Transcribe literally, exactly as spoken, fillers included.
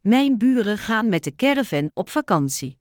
Mijn buren gaan met de caravan op vakantie.